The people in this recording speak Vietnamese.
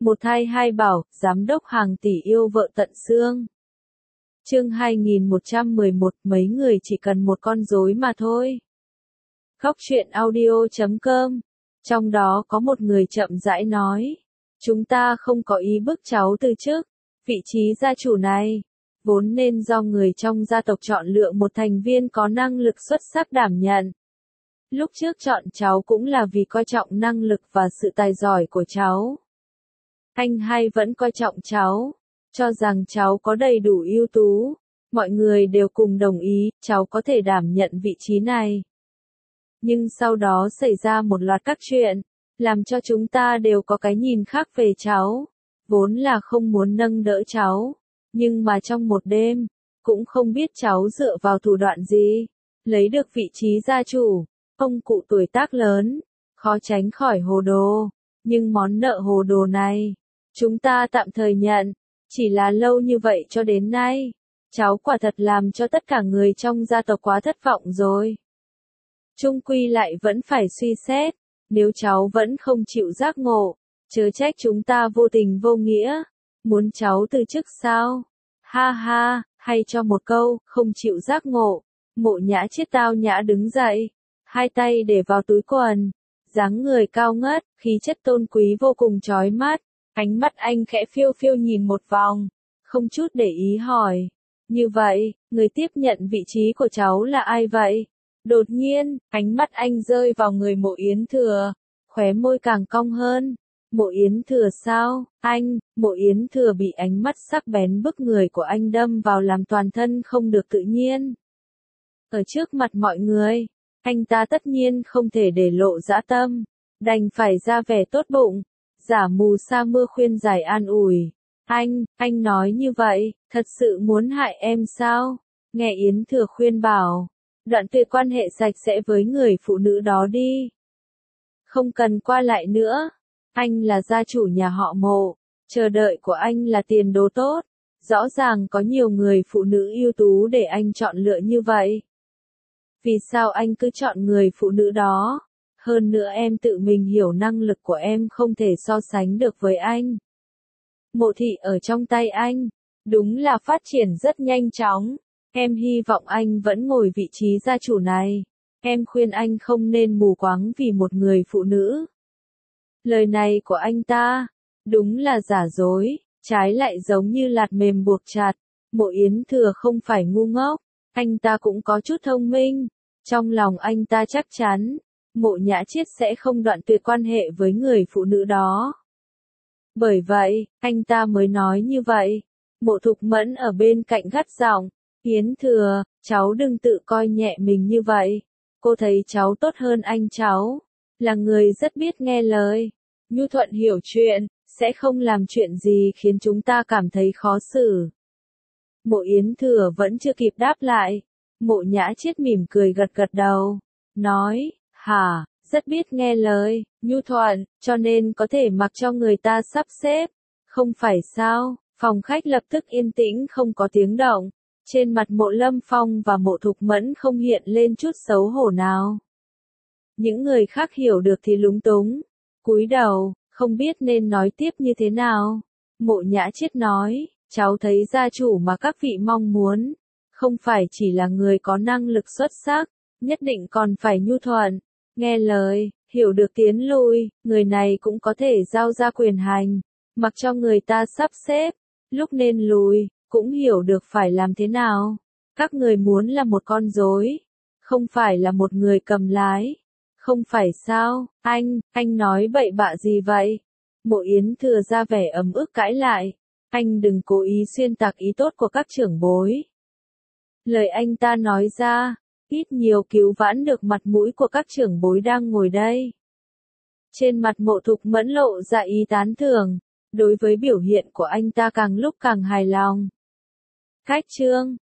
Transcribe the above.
Một thai hai bảo, giám đốc hàng tỷ yêu vợ tận xương. Chương 2111, mấy người chỉ cần một con rối mà thôi. Khóc chuyện audio.com. Trong đó có một người chậm rãi nói, chúng ta không có ý bức cháu từ chức. Vị trí gia chủ này, vốn nên do người trong gia tộc chọn lựa một thành viên có năng lực xuất sắc đảm nhận. Lúc trước chọn cháu cũng là vì coi trọng năng lực và sự tài giỏi của cháu. Anh hai vẫn coi trọng cháu, cho rằng cháu có đầy đủ ưu tú. Mọi người đều cùng đồng ý, cháu có thể đảm nhận vị trí này. Nhưng sau đó xảy ra một loạt các chuyện, làm cho chúng ta đều có cái nhìn khác về cháu. Vốn là không muốn nâng đỡ cháu, nhưng mà trong một đêm, cũng không biết cháu dựa vào thủ đoạn gì, lấy được vị trí gia chủ. Ông cụ tuổi tác lớn, khó tránh khỏi hồ đồ, nhưng món nợ hồ đồ này, chúng ta tạm thời nhận, chỉ là lâu như vậy cho đến nay, cháu quả thật làm cho tất cả người trong gia tộc quá thất vọng rồi. Chung quy lại vẫn phải suy xét, nếu cháu vẫn không chịu giác ngộ, chớ trách chúng ta vô tình vô nghĩa, muốn cháu từ chức sao? Ha ha, hay cho một câu, không chịu giác ngộ. Mộ Nhã Chiết tao nhã đứng dậy, hai tay để vào túi quần, dáng người cao ngất, khí chất tôn quý vô cùng chói mắt. Ánh mắt anh khẽ phiêu phiêu nhìn một vòng, không chút để ý hỏi, như vậy, người tiếp nhận vị trí của cháu là ai vậy? Đột nhiên, ánh mắt anh rơi vào người Mộ Yến Thừa, khóe môi càng cong hơn. Mộ Yến Thừa sao? Anh, Mộ Yến Thừa bị ánh mắt sắc bén bức người của anh đâm vào làm toàn thân không được tự nhiên. Ở trước mặt mọi người, anh ta tất nhiên không thể để lộ dã tâm, đành phải ra vẻ tốt bụng, giả mù sa mưa khuyên giải an ủi. Anh nói như vậy, thật sự muốn hại em sao? Nghe Yến Thừa khuyên bảo, đoạn tuyệt quan hệ sạch sẽ với người phụ nữ đó đi. Không cần qua lại nữa, anh là gia chủ nhà họ Mộ, chờ đợi của anh là tiền đồ tốt, rõ ràng có nhiều người phụ nữ ưu tú để anh chọn lựa như vậy. Vì sao anh cứ chọn người phụ nữ đó? Hơn nữa em tự mình hiểu năng lực của em không thể so sánh được với anh. Mộ thị ở trong tay anh, đúng là phát triển rất nhanh chóng. Em hy vọng anh vẫn ngồi vị trí gia chủ này. Em khuyên anh không nên mù quáng vì một người phụ nữ. Lời này của anh ta, đúng là giả dối, trái lại giống như lạt mềm buộc chặt. Mộ Yến Thừa không phải ngu ngốc, anh ta cũng có chút thông minh. Trong lòng anh ta chắc chắn, Mộ Nhã Chiết sẽ không đoạn tuyệt quan hệ với người phụ nữ đó. Bởi vậy, anh ta mới nói như vậy. Mộ Thục Mẫn ở bên cạnh gắt giọng, Yến Thừa, cháu đừng tự coi nhẹ mình như vậy. Cô thấy cháu tốt hơn anh cháu, là người rất biết nghe lời, nhu thuận hiểu chuyện, sẽ không làm chuyện gì khiến chúng ta cảm thấy khó xử. Mộ Yến Thừa vẫn chưa kịp đáp lại. Mộ Nhã Chiết mỉm cười gật gật đầu, nói, hả, rất biết nghe lời, nhu thuận, cho nên có thể mặc cho người ta sắp xếp. Không phải sao? Phòng khách lập tức yên tĩnh không có tiếng động. Trên mặt Mộ Lâm Phong và Mộ Thục Mẫn không hiện lên chút xấu hổ nào. Những người khác hiểu được thì lúng túng, cúi đầu, không biết nên nói tiếp như thế nào. Mộ Nhã Chiết nói, cháu thấy gia chủ mà các vị mong muốn, không phải chỉ là người có năng lực xuất sắc, nhất định còn phải nhu thuận, nghe lời, hiểu được tiến lui, người này cũng có thể giao ra quyền hành, mặc cho người ta sắp xếp, lúc nên lùi, cũng hiểu được phải làm thế nào. Các người muốn là một con rối, không phải là một người cầm lái. Không phải sao? Anh nói bậy bạ gì vậy? Mộ Yến Thừa ra vẻ ấm ức cãi lại. Anh đừng cố ý xuyên tạc ý tốt của các trưởng bối. Lời anh ta nói ra, ít nhiều cứu vãn được mặt mũi của các trưởng bối đang ngồi đây. Trên mặt Mộ Thục Mẫn lộ ra ý tán thưởng, đối với biểu hiện của anh ta càng lúc càng hài lòng. Khách trương,